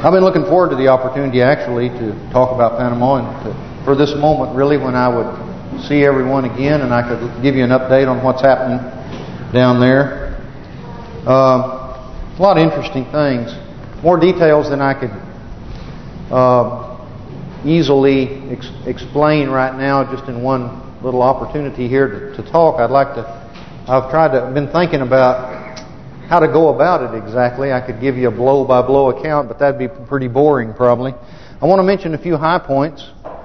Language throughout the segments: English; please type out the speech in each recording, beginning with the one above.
I've been looking forward to the opportunity actually to talk about Panama and for this moment really when I would see everyone again and I could give you an update on what's happening down there. A lot of interesting things. More details than I could easily explain right now just in one little opportunity here to talk. I've been thinking about how to go about it exactly. I could give you a blow-by-blow account, but that'd be pretty boring probably. I want to mention a few high points,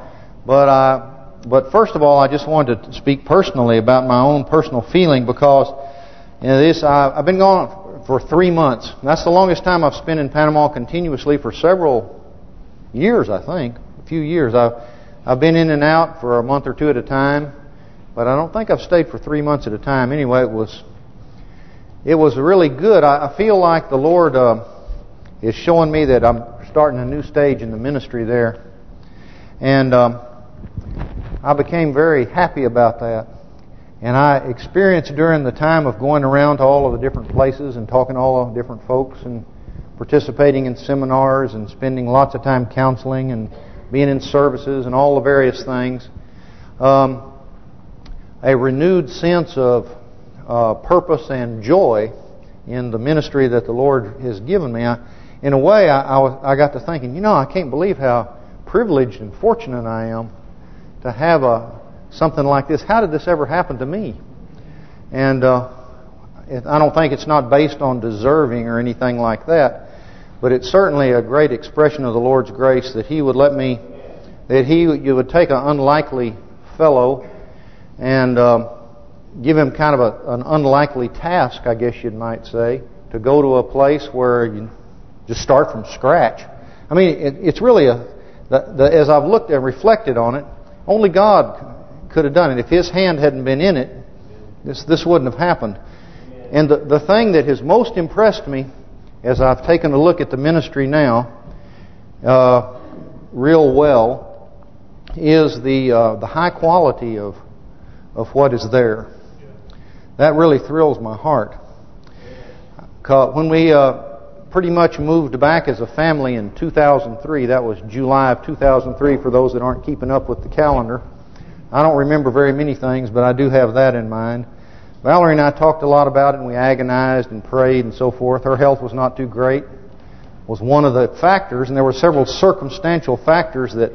but first of all, I just wanted to speak personally about my own personal feeling because I've been gone for 3 months. That's the longest time I've spent in Panama continuously for several years, I think. A few years. I've been in and out for a month or two at a time, but I don't think I've stayed for 3 months at a time. Anyway, it was really good. I feel like the Lord is showing me that I'm starting a new stage in the ministry there. And I became very happy about that. And I experienced during the time of going around to all of the different places and talking to all of the different folks and participating in seminars and spending lots of time counseling and being in services and all the various things. A renewed sense of purpose and joy in the ministry that the Lord has given me. In a way, I got to thinking, I can't believe how privileged and fortunate I am to have something like this. How did this ever happen to me? And I don't think it's not based on deserving or anything like that, but it's certainly a great expression of the Lord's grace that He would you would take an unlikely fellow and give him kind of an unlikely task, I guess you might say, to go to a place where you just start from scratch. I mean, it's really as I've looked and reflected on it, only God could have done it. If His hand hadn't been in it, this wouldn't have happened. And the thing that has most impressed me as I've taken a look at the ministry now, real well, is the high quality of what is there. That really thrills my heart. When we pretty much moved back as a family in 2003, that was July of 2003 for those that aren't keeping up with the calendar. I don't remember very many things, but I do have that in mind. Valerie and I talked a lot about it, and we agonized and prayed and so forth. Her health was not too great. Was one of the factors, and there were several circumstantial factors that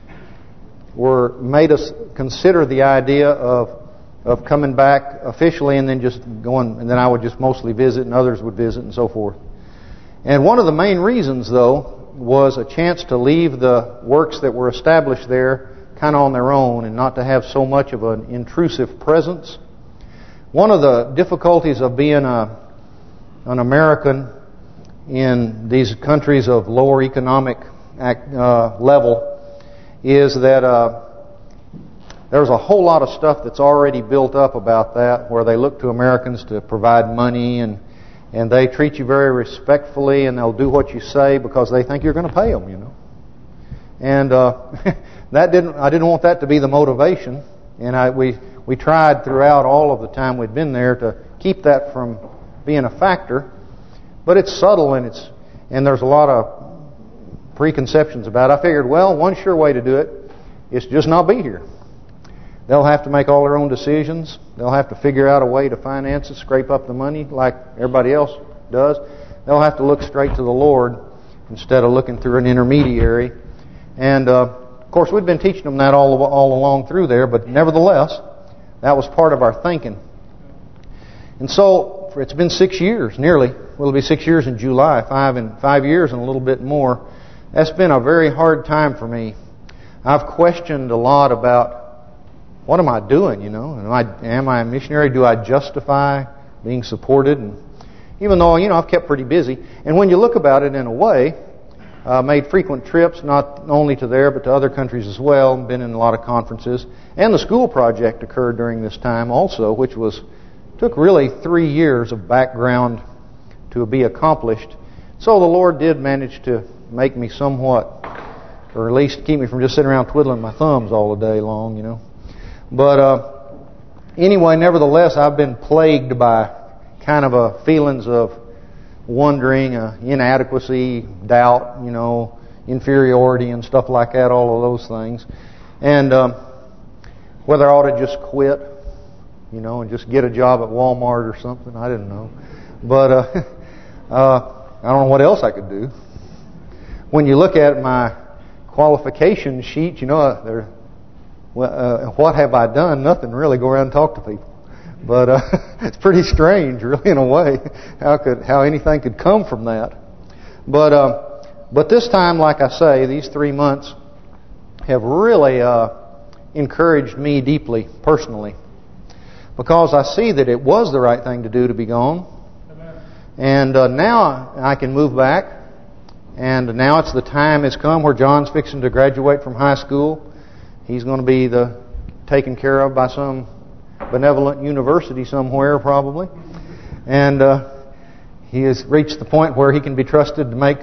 made us consider the idea of coming back officially and then just going, and then I would just mostly visit and others would visit and so forth. And one of the main reasons, though, was a chance to leave the works that were established there kind of on their own and not to have so much of an intrusive presence. One of the difficulties of being an American in these countries of lower economic level is that there's a whole lot of stuff that's already built up about that, where they look to Americans to provide money and they treat you very respectfully and they'll do what you say because they think you're going to pay them, And I didn't want that to be the motivation, and we tried throughout all of the time we'd been there to keep that from being a factor. But it's subtle and there's a lot of preconceptions about it. I figured, well, one sure way to do it is just not be here. They'll have to make all their own decisions. They'll have to figure out a way to finance it, scrape up the money like everybody else does. They'll have to look straight to the Lord instead of looking through an intermediary. And of course, we'd been teaching them that all along through there, but nevertheless, that was part of our thinking. And so, it's been 6 years, nearly. Well, it'll be 6 years in July, 5 years and a little bit more. That's been a very hard time for me. I've questioned a lot about, what am I doing, Am I a missionary? Do I justify being supported? And even though, I've kept pretty busy. And when you look about it in a way, made frequent trips, not only to there, but to other countries as well. Been in a lot of conferences. And the school project occurred during this time also, which took really 3 years of background to be accomplished. So the Lord did manage to make me somewhat, or at least keep me from just sitting around twiddling my thumbs all the day long, But anyway, nevertheless, I've been plagued by kind of feelings of wondering, inadequacy, doubt, inferiority and stuff like that, all of those things. And whether I ought to just quit, and just get a job at Walmart or something, I didn't know. But I don't know what else I could do. When you look at my qualification sheet, what have I done? Nothing really. Go around and talk to people. But it's pretty strange, really, in a way, how anything could come from that. But this time, like I say, these 3 months have really encouraged me deeply, personally, because I see that it was the right thing to do to be gone. And now I can move back, and now it's the time has come where John's fixing to graduate from high school. He's going to be taken care of by some benevolent university somewhere, probably. And he has reached the point where he can be trusted to make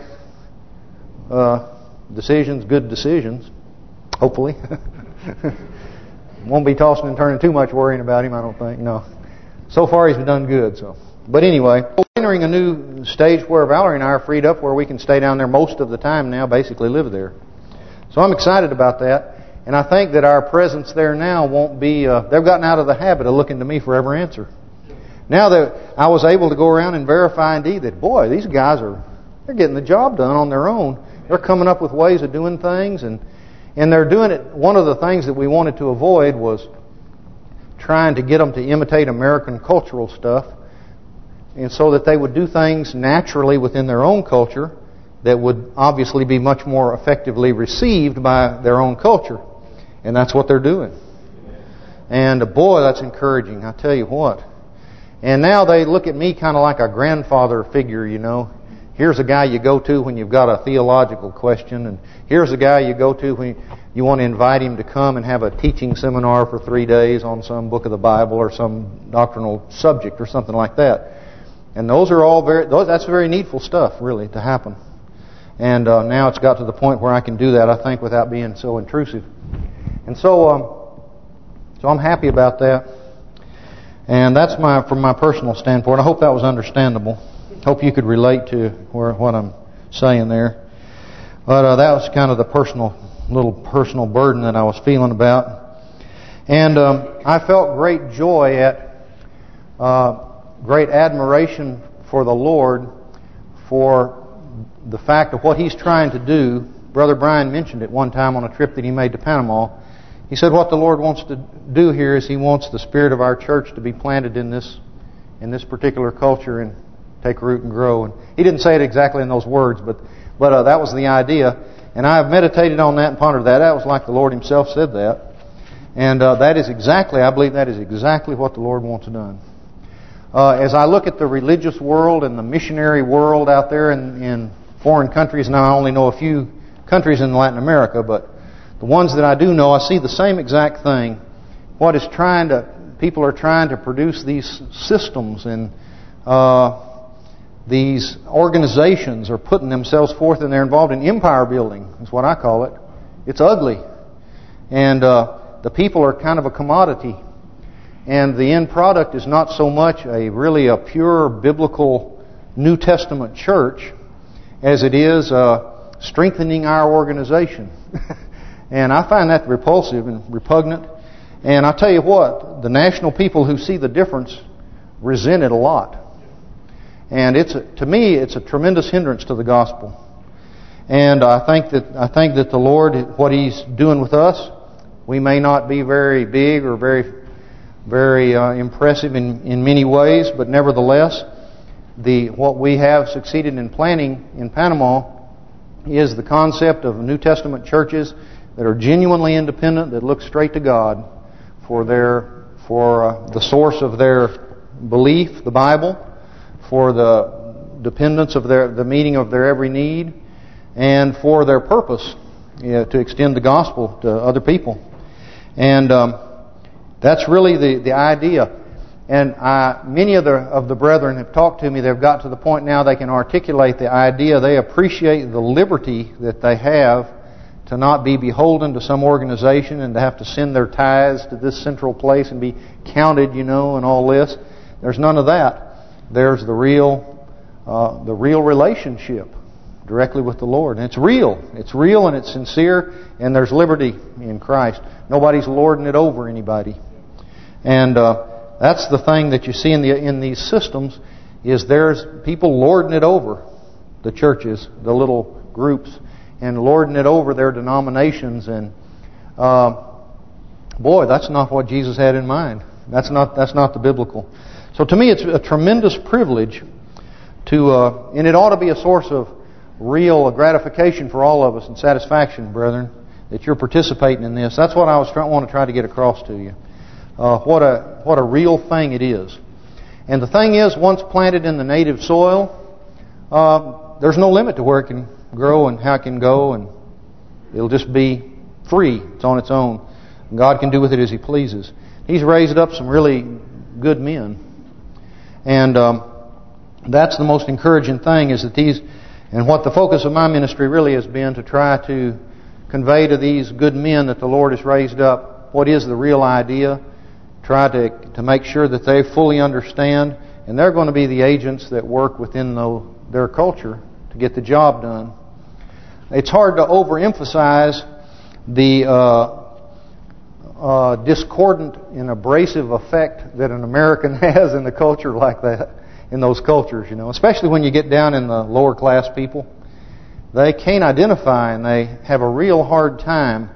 decisions, good decisions, hopefully. Won't be tossing and turning too much worrying about him, I don't think. No. So far he's done good. But anyway, we're entering a new stage where Valerie and I are freed up, where we can stay down there most of the time now, basically live there. So I'm excited about that. And I think that our presence there now won't be... they've gotten out of the habit of looking to me for every answer. Now that I was able to go around and verify indeed that, boy, these guys they're getting the job done on their own. They're coming up with ways of doing things, and they're doing it. One of the things that we wanted to avoid was trying to get them to imitate American cultural stuff, and so that they would do things naturally within their own culture that would obviously be much more effectively received by their own culture. And that's what they're doing. And boy, that's encouraging, I tell you what. And now they look at me kind of like a grandfather figure, Here's a guy you go to when you've got a theological question, and here's a guy you go to when you want to invite him to come and have a teaching seminar for 3 days on some book of the Bible or some doctrinal subject or something like that. And those are all that's very needful stuff, really, to happen. And now it's got to the point where I can do that, I think, without being so intrusive. And so I'm happy about that. And that's from my personal standpoint. I hope that was understandable. Hope you could relate to what I'm saying there. But that was kind of the little personal burden that I was feeling about. And I felt great joy great admiration for the Lord for the fact of what He's trying to do. Brother Brian mentioned it one time on a trip that he made to Panama. He said what the Lord wants to do here is He wants the spirit of our church to be planted in this particular culture and take root and grow. And he didn't say it exactly in those words, but that was the idea. And I have meditated on that and pondered that. That was like the Lord Himself said that. And I believe that is exactly what the Lord wants done. As I look at the religious world and the missionary world out there in foreign countries, now I only know a few countries in Latin America, but the ones that I do know, I see the same exact thing. People are trying to produce these systems, and these organizations are putting themselves forth, and they're involved in empire building, is what I call it. It's ugly. And the people are kind of a commodity. And the end product is not so much really a pure biblical New Testament church as it is strengthening our organization. And I find that repulsive and repugnant. And I'll tell you what, the national people who see the difference resent it a lot. And to me, it's a tremendous hindrance to the gospel. And I think that the Lord, what He's doing with us, we may not be very big or very, very impressive in many ways, but nevertheless, what we have succeeded in planting in Panama is the concept of New Testament churches that are genuinely independent, that look straight to God for the source of their belief, the Bible, for the dependence of the meeting of their every need, and for their purpose, to extend the gospel to other people. And that's really the idea. And many of the brethren have talked to me. They've got to the point now they can articulate the idea. They appreciate the liberty that they have to not be beholden to some organization and to have to send their tithes to this central place and be counted, and all this. There's none of that. There's the real the real relationship directly with the Lord. And it's real. It's real and it's sincere, and there's liberty in Christ. Nobody's lording it over anybody. And that's the thing that you see in these systems, is there's people lording it over the churches, the little groups, and lording it over their denominations. And boy, that's not what Jesus had in mind. That's not the biblical. So to me, it's a tremendous privilege to, and it ought to be a source of real gratification for all of us and satisfaction, brethren, that you're participating in this. That's what I want to try to get across to you. What a real thing it is. And the thing is, once planted in the native soil, there's no limit to where it can grow and how it can go, and it'll just be free. It's on its own. God can do with it as He pleases. He's raised up some really good men. And that's the most encouraging thing, is that these, and what the focus of my ministry really has been, to try to convey to these good men that the Lord has raised up what is the real idea, try to make sure that they fully understand, and they're going to be the agents that work within their culture to get the job done. It's hard to overemphasize the discordant and abrasive effect that an American has in a culture like that, in those cultures, especially when you get down in the lower class people. They can't identify, and they have a real hard time.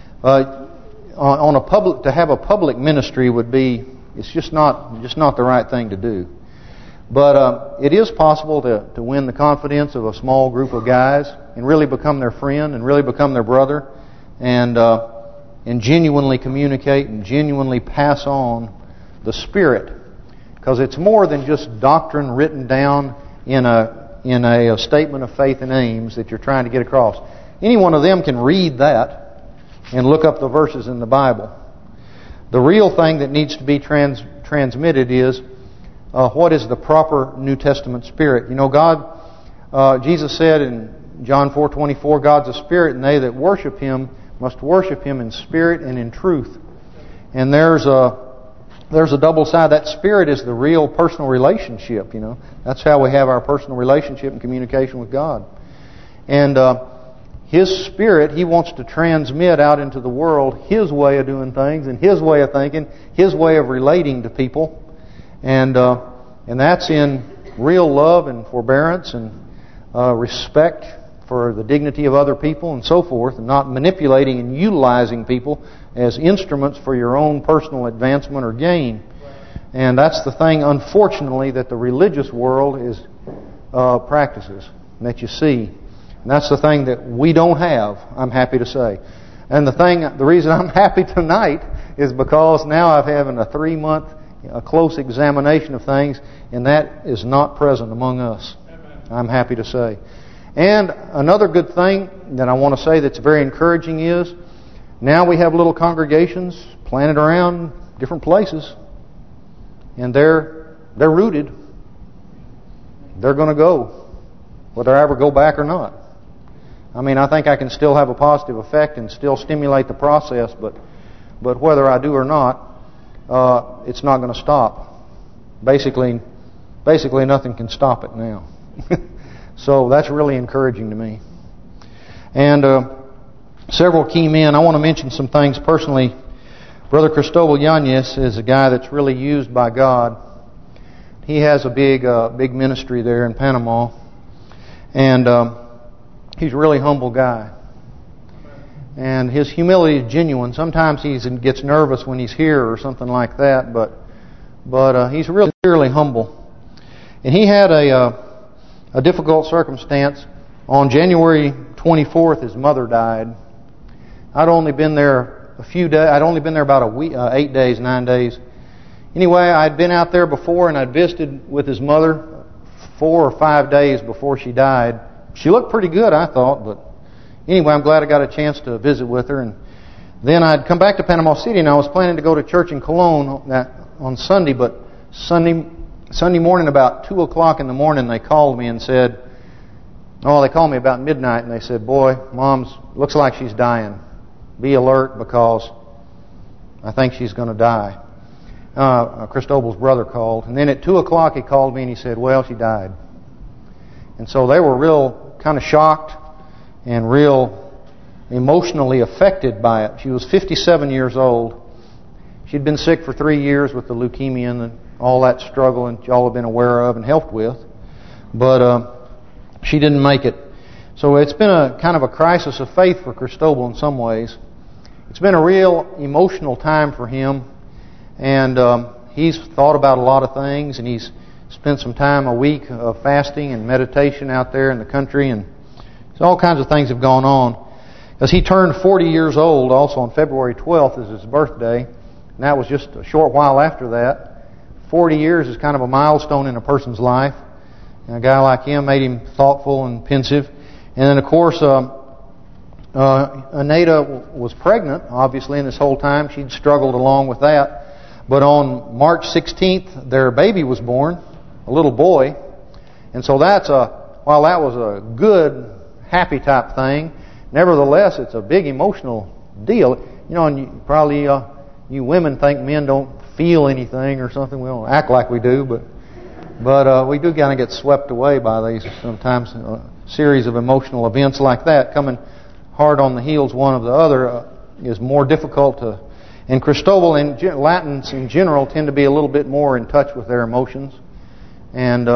To have a public ministry would be, it's just not the right thing to do. But it is possible to win the confidence of a small group of guys and really become their friend and really become their brother, and genuinely communicate and genuinely pass on the Spirit, because it's more than just doctrine written down in a statement of faith and aims that you're trying to get across. Any one of them can read that and look up the verses in the Bible. The real thing that needs to be transmitted is what is the proper New Testament spirit. God, Jesus said in John 4:24, God's a spirit, and they that worship Him must worship Him in spirit and in truth. And there's a double side. That spirit is the real personal relationship. That's how we have our personal relationship and communication with God. And His Spirit, He wants to transmit out into the world His way of doing things and His way of thinking, His way of relating to people. And that's in real love and forbearance and respect for the dignity of other people and so forth, and not manipulating and utilizing people as instruments for your own personal advancement or gain. And that's the thing, unfortunately, that the religious world practices, and that you see. And that's the thing that we don't have, I'm happy to say. And the reason I'm happy tonight is because now I'm having a 3-month close examination of things, and that is not present among us. I'm happy to say. And another good thing that I want to say that's very encouraging is, now we have little congregations planted around different places, and they're rooted. They're going to go, whether I ever go back or not. I think I can still have a positive effect and still stimulate the process, but whether I do or not, it's not going to stop. Basically nothing can stop it now. So that's really encouraging to me. And several key men. I want to mention some things personally. Brother Cristobal Yanez is a guy that's really used by God. He has a big ministry there in Panama, and he's a really humble guy. And his humility is genuine. Sometimes he gets nervous when he's here or something like that, but he's really humble. And he had a difficult circumstance. On January 24th, his mother died. I'd only been there a few days. I'd only been there about a week, 8 days, 9 days. Anyway, I'd been out there before, and I'd visited with his mother 4 or 5 days before she died. She looked pretty good, I thought, but anyway, I'm glad I got a chance to visit with her. And then I'd come back to Panama City, and I was planning to go to church in Cologne on Sunday, but Sunday morning about 2 o'clock in the morning, they called me and said, they called me about midnight, and they said, boy, Mom's looks like she's dying. Be alert, because I think she's going to die. Cristobal's brother called. And then at 2 o'clock he called me and he said, well, she died. And so they were real kind of shocked and real emotionally affected by it. She was 57 years old. She'd been sick for 3 years with the leukemia and all that struggle, and y'all have been aware of and helped with. But she didn't make it. So it's been a kind of a crisis of faith for Cristobal in some ways. It's been a real emotional time for him. And he's thought about a lot of things, and he's spent some time, a week of fasting and meditation out there in the country, and so all kinds of things have gone on. Because he turned 40 years old also on February 12th is his birthday, and that was just a short while after that. 40 years is kind of a milestone in a person's life. And a guy like him made him thoughtful and pensive. And then, of course, Anita was pregnant, obviously, in this whole time. She'd struggled along with that. But on March 16th, their baby was born, a little boy. And so while that was a good, happy type thing, nevertheless, it's a big emotional deal. You know, and probably you women think men don't feel anything or something. We don't act like we do, but we do kind of get swept away by these sometimes. A series of emotional events like that coming hard on the heels one of the other is more difficult to. And Cristobal and Latins in general tend to be a little bit more in touch with their emotions, and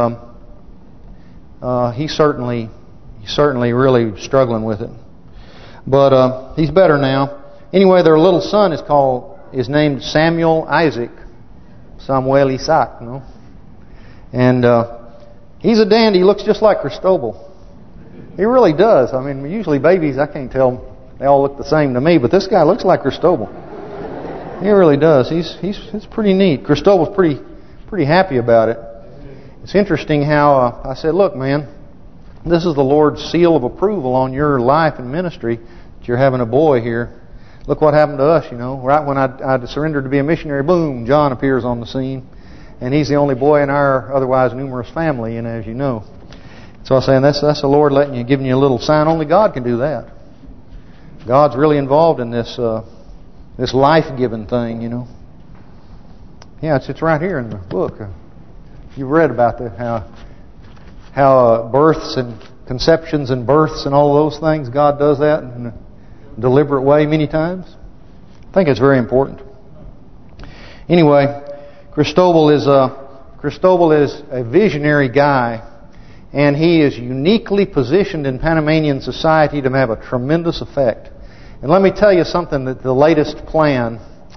he's certainly really struggling with it. But he's better now. Anyway, their little son is named Samuel Isaac, Samuel Isaac, you know, and he's a dandy. He looks just like Cristobal. He really does. I mean, usually babies, I can't tell, they all look the same to me, but this guy looks like Cristobal. He really does. It's pretty neat. Cristobal's pretty happy about it. It's interesting how I said, look, man, this is the Lord's seal of approval on your life and ministry that you're having a boy here. Look what happened to us, you know. Right when I surrendered to be a missionary, boom, John appears on the scene. And he's the only boy in our otherwise numerous family, and as you know. So I was saying that's the Lord giving you a little sign. Only God can do that. God's really involved in this life-giving thing, you know. Yeah, it's right here in the book. You've read about how births and conceptions and births and all those things, God does that in a deliberate way many times. I think it's very important. Anyway, Cristobal is a visionary guy, and he is uniquely positioned in Panamanian society to have a tremendous effect. And let me tell you something, that the latest plan,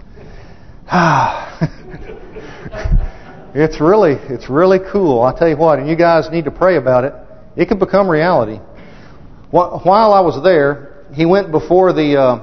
it's really cool. I'll tell you what, and you guys need to pray about it. It could become reality. While I was there, he went before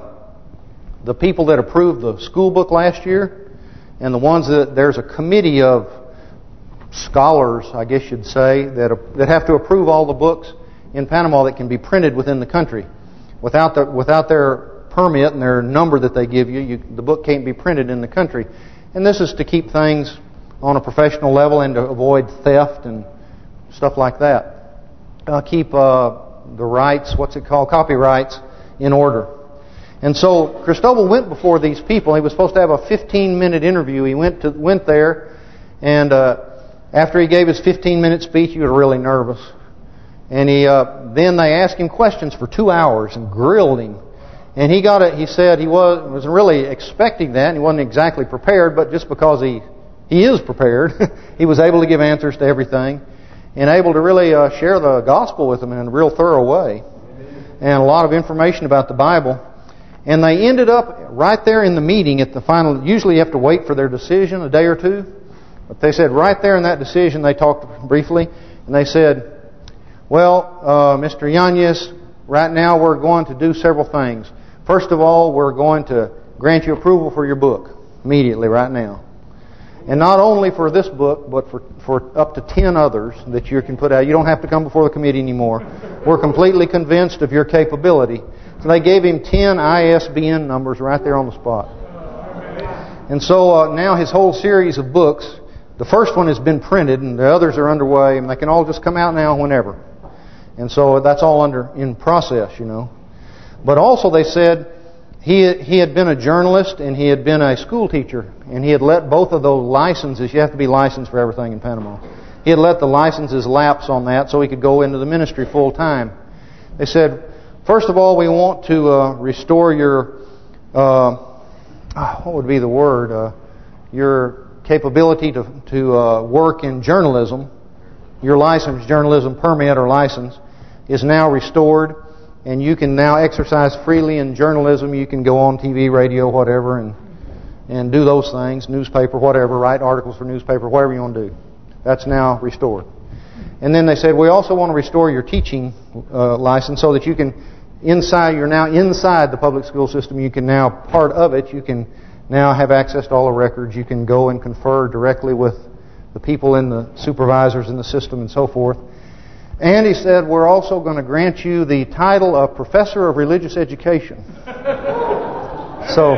the people that approved the school book last year, and the ones that there's a committee of scholars, I guess you'd say, that have to approve all the books in Panama that can be printed within the country. Without their permit and their number that they give you, the book can't be printed in the country. And this is to keep things on a professional level and to avoid theft and stuff like that. Keep the rights, copyrights, in order. And so Cristobal went before these people. He was supposed to have a 15-minute interview. He went there, and after he gave his 15-minute speech, he was really nervous. And then they asked him questions for 2 hours and grilled him. And he got it. He said he wasn't really expecting that, and he wasn't exactly prepared, but just because he is prepared, he was able to give answers to everything and able to really share the gospel with them in a real thorough way, and a lot of information about the Bible. And they ended up right there in the meeting at the final. Usually you have to wait for their decision a day or two, but they said right there in that decision they talked briefly, and they said, well, Mr. Yanez, right now we're going to do several things. First of all, we're going to grant you approval for your book immediately right now. And not only for this book, but for up to 10 others that you can put out. You don't have to come before the committee anymore. We're completely convinced of your capability. So they gave him 10 ISBN numbers right there on the spot. And so now his whole series of books, the first one has been printed and the others are underway, and they can all just come out now whenever. And so that's all in process, you know. But also they said he had been a journalist and he had been a school teacher, and he had let both of those licenses. You have to be licensed for everything in Panama. he had let the licenses lapse on that so he could go into the ministry full time. They said, first of all, we want to restore your, what would be the word, your capability to work in journalism. Your license, journalism permit or license, is now restored, and you can now exercise freely in journalism. You can go on TV, radio, whatever, and do those things, newspaper, whatever, write articles for newspaper, whatever you want to do. That's now restored. And then they said, we also want to restore your teaching license so that you can, you're now inside the public school system. You can now, part of it, you can now have access to all the records. You can go and confer directly with the people in the supervisors in the system and so forth. And he said, we're also going to grant you the title of Professor of Religious Education. So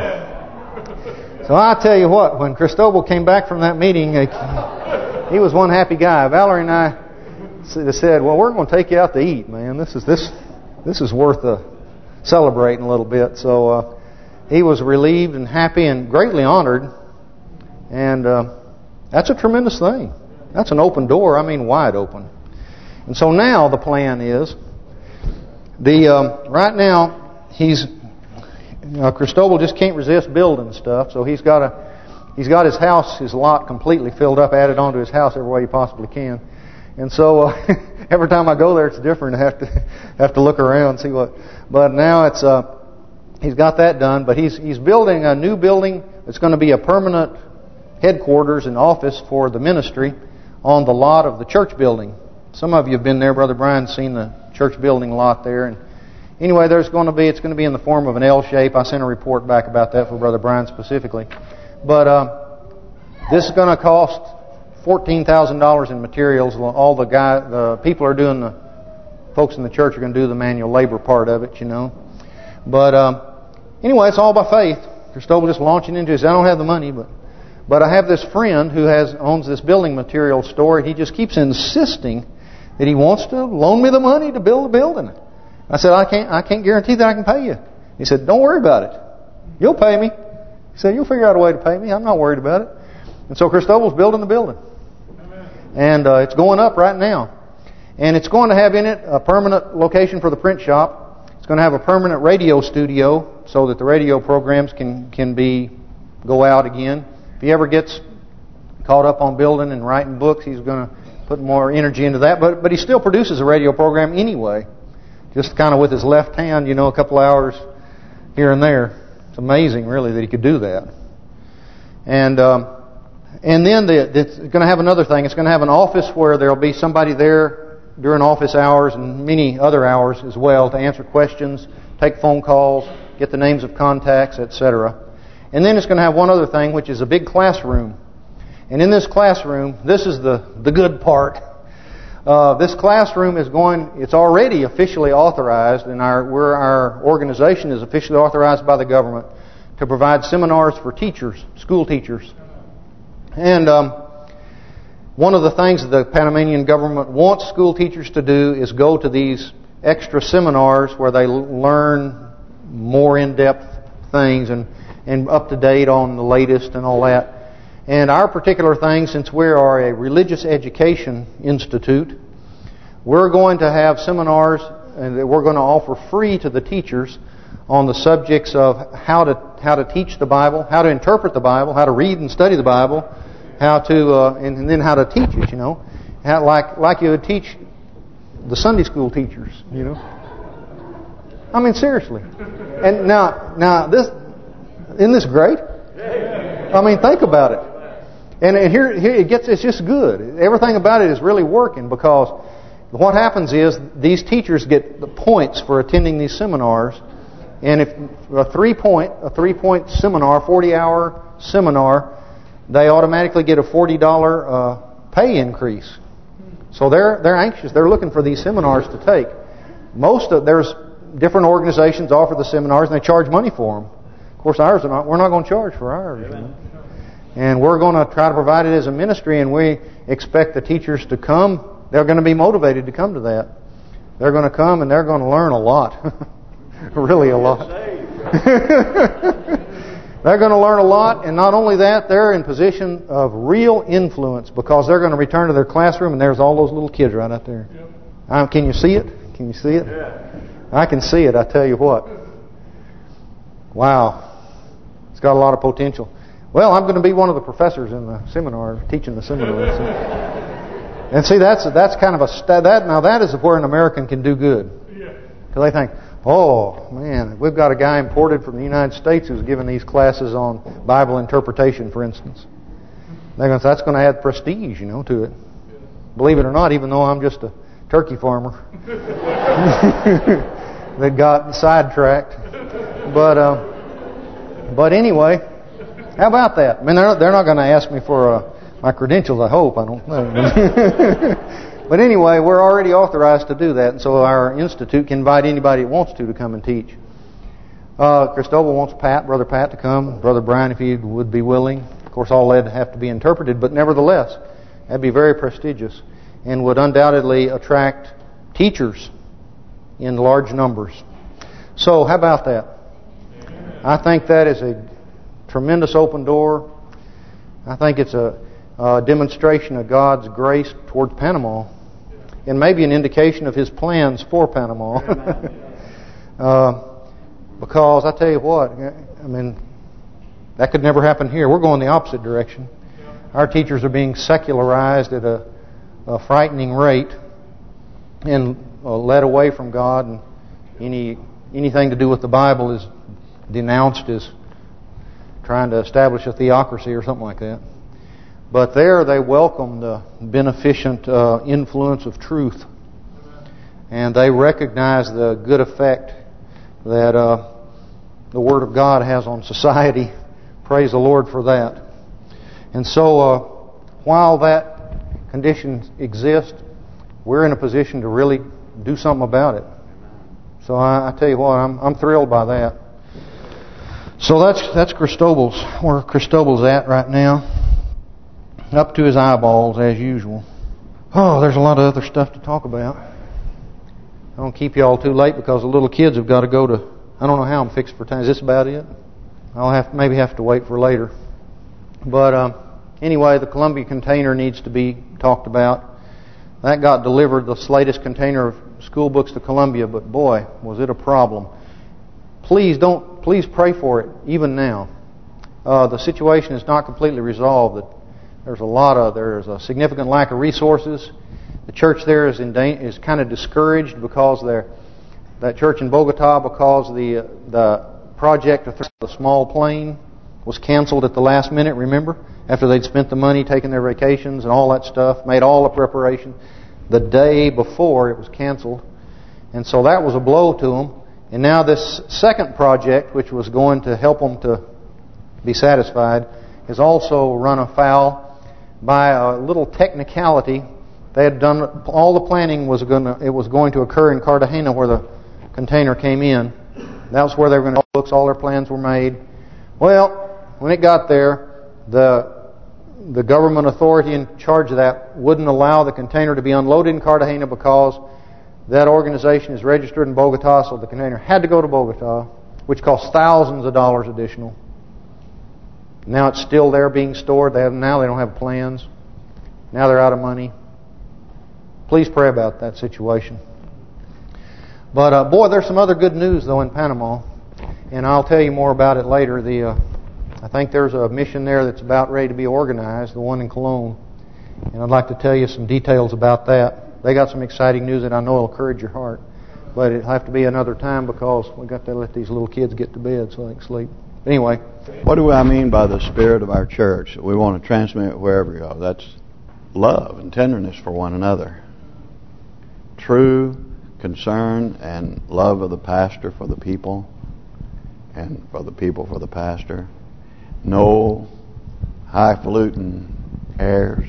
I tell you what, when Cristobal came back from that meeting, he was one happy guy. Valerie and I said, well, we're going to take you out to eat, man. This is worth celebrating a little bit. So he was relieved and happy and greatly honored. And that's a tremendous thing. That's an open door. I mean, wide open. And so now the plan is, right now Cristobal just can't resist building stuff. So he's got his house, his lot completely filled up, added onto his house every way he possibly can. And so every time I go there, it's different. I have to look around and see what. But now it's he's got that done. But he's building a new building. It's going to be a permanent headquarters and office for the ministry on the lot of the church building. Some of you have been there. Brother Brian's seen the church building lot there. And anyway, it's going to be in the form of an L shape. I sent a report back about that for Brother Brian specifically. But this is going to cost $14,000 in materials. All the people are doing folks in the church are going to do the manual labor part of it, you know. But anyway, it's all by faith. Cristobal just launching into this. I don't have the money, but I have this friend who owns this building material store. He just keeps insisting that he wants to loan me the money to build the building. I said, I can't guarantee that I can pay you. He said, don't worry about it. You'll pay me. He said, you'll figure out a way to pay me. I'm not worried about it. And so Cristobal's building the building. And it's going up right now. And it's going to have in it a permanent location for the print shop. It's going to have a permanent radio studio so that the radio programs can go out again. If he ever gets caught up on building and writing books, he's going to put more energy into that. But he still produces a radio program anyway. Just kind of with his left hand, you know, a couple hours here and there. It's amazing, really, that he could do that. And then it's going to have another thing. It's going to have an office where there'll be somebody there during office hours and many other hours as well to answer questions, take phone calls, get the names of contacts, etc. And then it's going to have one other thing, which is a big classroom. And in this classroom, this is the good part. This classroom it's already officially authorized, and our organization is officially authorized by the government to provide seminars for teachers, school teachers. And one of the things that the Panamanian government wants school teachers to do is go to these extra seminars where they learn more in-depth things and up to date on the latest and all that. And our particular thing, since we are a religious education institute, we're going to have seminars and we're going to offer free to the teachers on the subjects of how to teach the Bible, how to interpret the Bible, how to read and study the Bible, how to and then how to teach it, you know, like you would teach the Sunday school teachers, you know. I mean, seriously. And now this, isn't this great? I mean, think about it. And here it's just good. Everything about it is really working, because what happens is these teachers get the points for attending these seminars. And if a 3-point seminar, 40-hour seminar, they automatically get a $40 pay increase. So they're anxious. They're looking for these seminars to take. There's different organizations offer the seminars and they charge money for them. Of course, ours are not. We're not going to charge for ours. You know? And we're going to try to provide it as a ministry, and we expect the teachers to come. They're going to be motivated to come to that. They're going to come and they're going to learn a lot. Really a lot. They're going to learn a lot, and not only that, they're in position of real influence because they're going to return to their classroom, and there's all those little kids right out there. Can you see it? Can you see it? Yeah. I can see it, I tell you what. Wow. It's got a lot of potential. Well, I'm going to be one of the professors in the seminar, teaching the seminar. And see, that's kind of now that is where an American can do good. Because they think, oh, man, we've got a guy imported from the United States who's giving these classes on Bible interpretation, for instance. They're going to say, that's going to add prestige, to it. Believe it or not, even though I'm just a turkey farmer that got sidetracked. But anyway, how about that? I mean, they're not going to ask me for my credentials, I hope. I don't know. But anyway, we're already authorized to do that, and so our institute can invite anybody that wants to come and teach. Cristobal wants Brother Pat to come, Brother Brian if he would be willing. Of course, all that have to be interpreted, but nevertheless, that'd be very prestigious and would undoubtedly attract teachers in large numbers. So, how about that? I think that is a tremendous open door. I think it's a demonstration of God's grace towards Panama, and maybe an indication of His plans for Panama. Because I tell you what, I mean, that could never happen here. We're going the opposite direction. Our teachers are being secularized at a frightening rate and led away from God, and anything to do with the Bible is denounced as trying to establish a theocracy or something like that. But there they welcome the beneficent influence of truth. And they recognize the good effect that the Word of God has on society. Praise the Lord for that. And so while that condition exists, we're in a position to really do something about it. So I tell you what, I'm thrilled by that. So that's Cristobal's, where Cristobal's at right now. Up to his eyeballs, as usual. Oh, there's a lot of other stuff to talk about. I don't keep you all too late because the little kids have got to go to... I don't know how I'm fixed for time. Is this about it? I'll maybe have to wait for later. But anyway, the Columbia container needs to be talked about. That got delivered, the latest container of school books to Columbia, but boy, was it a problem. Please pray for it, even now. The situation is not completely resolved. There's a significant lack of resources. The church there is kind of discouraged because that church in Bogota, because the project of the small plane was canceled at the last minute. Remember, after they'd spent the money, taken their vacations and all that stuff, made all the preparation, the day before it was canceled, and so that was a blow to them. And now this second project, which was going to help them to be satisfied, has also run afoul by a little technicality. They had done all the planning. It was going to occur in Cartagena, where the container came in. That was where they were going to books. All their plans were made. Well, when it got there, the government authority in charge of that wouldn't allow the container to be unloaded in Cartagena because that organization is registered in Bogota, so the container had to go to Bogota, which cost thousands of dollars additional. Now it's still there being stored. Now they don't have plans. Now they're out of money. Please pray about that situation. But boy, there's some other good news though in Panama, and I'll tell you more about it later. I think there's a mission there that's about ready to be organized, the one in Cologne, and I'd like to tell you some details about that. They got some exciting news that I know will encourage your heart, but it'll have to be another time because we got to let these little kids get to bed so they can sleep. Anyway. What do I mean by the spirit of our church? We want to transmit wherever we go. That's love and tenderness for one another. True concern and love of the pastor for the people, and for the people for the pastor. No highfalutin airs,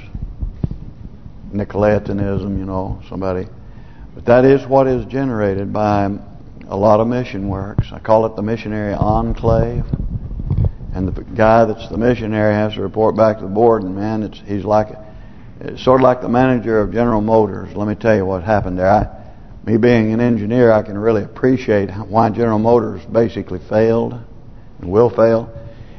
Nicolaitism, somebody. But that is what is generated by a lot of mission works. I call it the missionary enclave. And the guy that's the missionary has to report back to the board, and man, it's sort of like the manager of General Motors. Let me tell you what happened there. Me being an engineer, I can really appreciate why General Motors basically failed and will fail.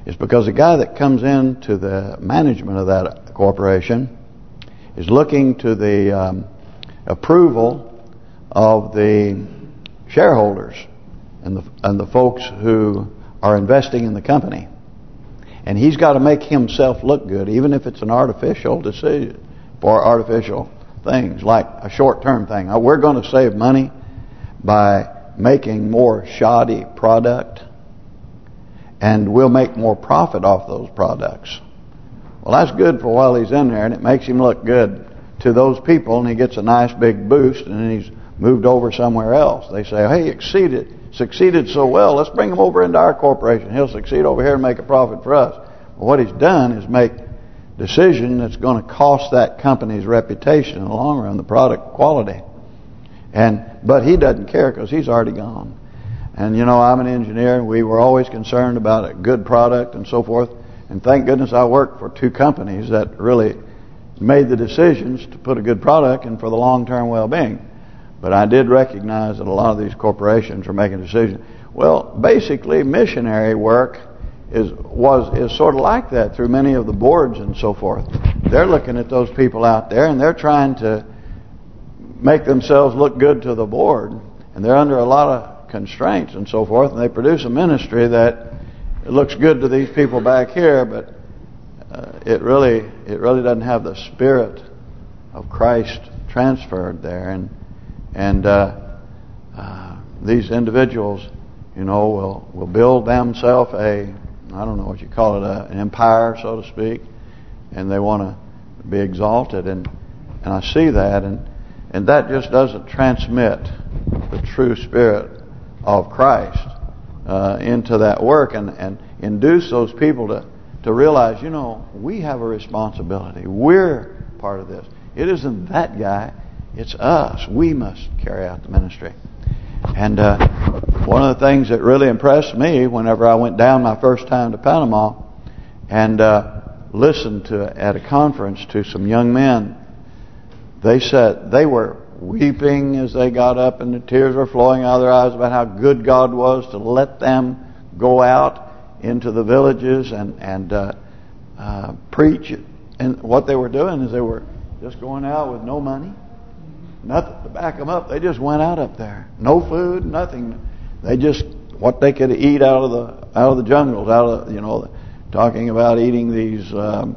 is because the guy that comes into the management of that corporation is looking to the approval of the shareholders and the folks who are investing in the company. And he's got to make himself look good, even if it's an artificial decision for artificial things, like a short-term thing. We're going to save money by making more shoddy product, and we'll make more profit off those products. Well, that's good for while he's in there, and it makes him look good to those people, and he gets a nice big boost, and then he's moved over somewhere else. They say, hey, succeeded so well, let's bring him over into our corporation. He'll succeed over here and make a profit for us. Well, what he's done is make a decision that's going to cost that company's reputation in the long run, the product quality. But he doesn't care because he's already gone. And, I'm an engineer, and we were always concerned about a good product and so forth. And thank goodness I worked for two companies that really made the decisions to put a good product and for the long-term well-being. But I did recognize that a lot of these corporations are making decisions. Well, basically, missionary work is sort of like that through many of the boards and so forth. They're looking at those people out there, and they're trying to make themselves look good to the board, and they're under a lot of constraints and so forth, and they produce a ministry that looks good to these people back here, but it really doesn't have the spirit of Christ transferred there. And these individuals, will build themselves I don't know what you call it, an empire, so to speak, and they want to be exalted, and I see that, and that just doesn't transmit the true spirit of Christ into that work, and induce those people to realize, we have a responsibility. We're part of this. It isn't that guy. It's us. We must carry out the ministry. And one of the things that really impressed me whenever I went down my first time to Panama and listened at a conference to some young men, they said they were weeping as they got up, and the tears were flowing out of their eyes about how good God was to let them go out into the villages and preach. And what they were doing is they were just going out with no money, nothing to back them up. They just went out up there, no food, nothing. They just what they could eat out of the jungles, talking about eating these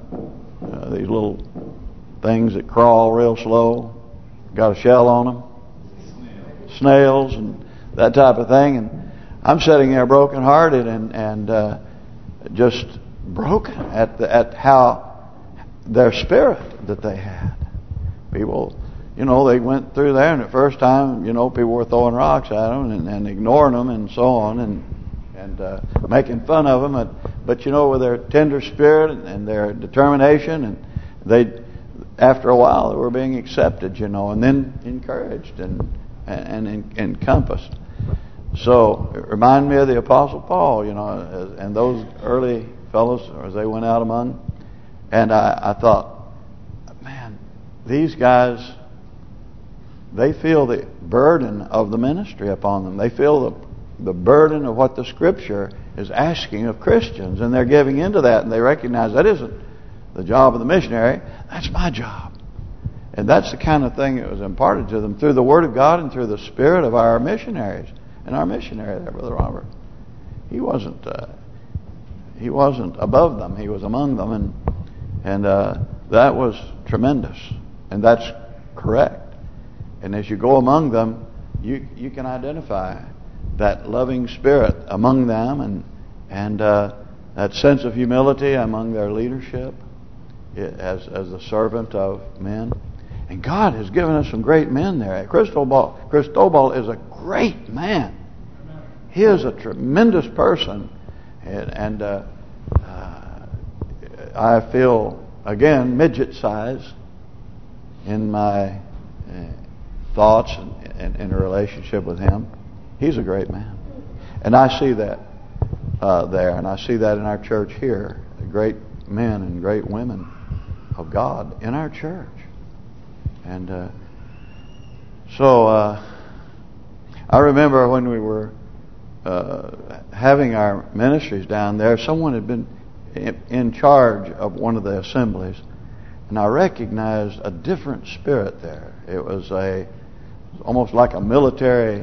little things that crawl real slow, got a shell on them, snails and that type of thing. And I'm sitting there brokenhearted and just broken at how their spirit that they had. People, they went through there, and the first time, people were throwing rocks at them and ignoring them and so on, and making fun of them. But with their tender spirit and their determination, and they, after a while, they were being accepted, and then encouraged and encompassed. So it reminded me of the Apostle Paul, and those early fellows as they went out among. And I thought, man, these guys, they feel the burden of the ministry upon them. They feel the burden of what the Scripture is asking of Christians, and they're giving into that, and they recognize that isn't the job of the missionary. That's my job. And that's the kind of thing that was imparted to them through the Word of God and through the Spirit of our missionaries. And our missionary there, Brother Robert, he wasn't above them. He was among them, and that was tremendous, and that's correct. And as you go among them, you can identify that loving spirit among them, and that sense of humility among their leadership as a servant of men. And God has given us some great men there. Cristobal is a great man. He is a tremendous person, and I feel again midget size in my thoughts and in a relationship with him. He's a great man, and I see that there, and I see that in our church here. Great men and great women of God in our church, and so I remember when we were having our ministries down there, someone had been in charge of one of the assemblies, and I recognized a different spirit there. It was almost like a military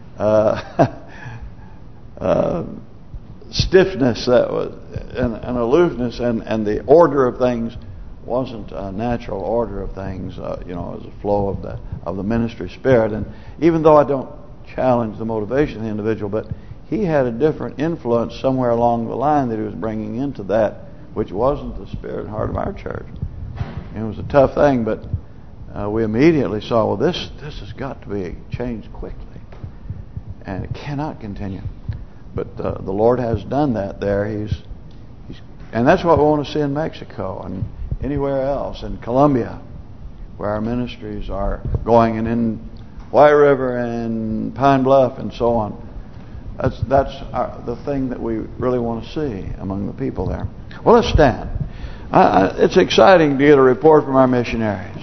stiffness that was, and aloofness, and the order of things wasn't a natural order of things. It was a flow of the ministry spirit. And even though I don't challenge the motivation of the individual, but he had a different influence somewhere along the line that he was bringing into that, which wasn't the spirit and heart of our church. It was a tough thing, but we immediately saw, well, this has got to be changed quickly, and it cannot continue. But the Lord has done that there. And that's what we want to see in Mexico and anywhere else, in Colombia, where our ministries are going, and in White River and Pine Bluff and so on. That's the thing that we really want to see among the people there. Well, let's stand. It's exciting to get a report from our missionaries.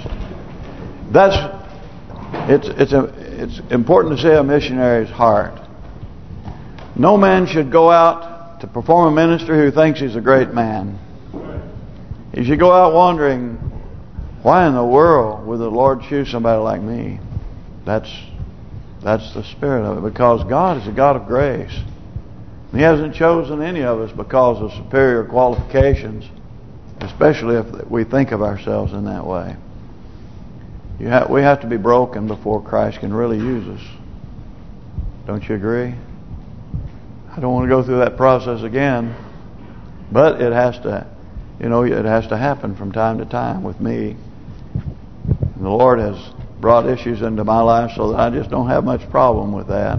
It's important to see a missionary's heart. No man should go out to perform a ministry who thinks he's a great man. He should go out wondering, why in the world would the Lord choose somebody like me? That's the spirit of it, because God is a God of grace. He hasn't chosen any of us because of superior qualifications, especially if we think of ourselves in that way. We have to be broken before Christ can really use us. Don't you agree? I don't want to go through that process again, but it has to, it has to happen from time to time with me. And the Lord has brought issues into my life so that I just don't have much problem with that.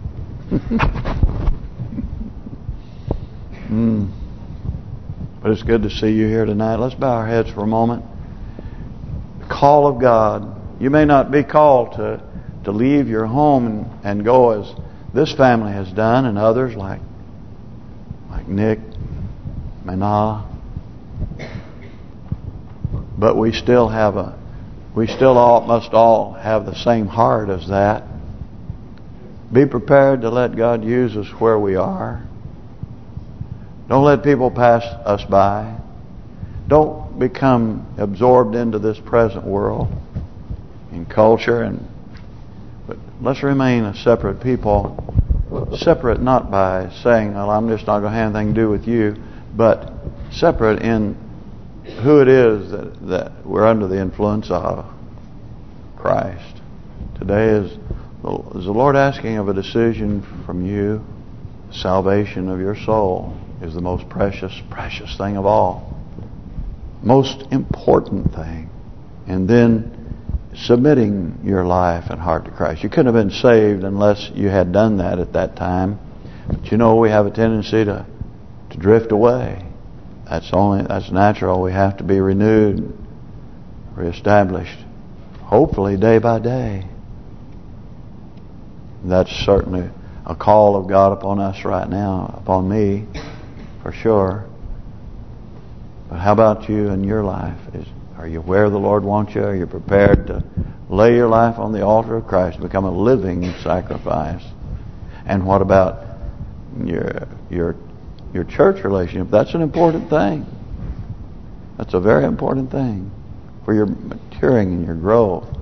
But it's good to see you here tonight. Let's bow our heads for a moment. The call of God. You may not be called to leave your home and go as this family has done, and others like Nick, Manah. But we still must all have the same heart as that. Be prepared to let God use us where we are. Don't let people pass us by. Don't become absorbed into this present world and culture. But let's remain a separate people. Separate not by saying, well, I'm just not going to have anything to do with you, but separate in who it is that we're under the influence of. Christ. Today is the Lord asking of a decision from you. The salvation of your soul is the most precious thing of all. Most important thing. And then submitting your life and heart to Christ. You couldn't have been saved unless you had done that at that time. But we have a tendency to drift away. That's natural. We have to be renewed, reestablished, hopefully day by day. That's certainly a call of God upon us right now, upon me, for sure. But how about you in your life? Are you where the Lord wants you? Are you prepared to lay your life on the altar of Christ, become a living sacrifice? And what about your church relationship? That's an important thing. That's a very important thing for your maturing and your growth.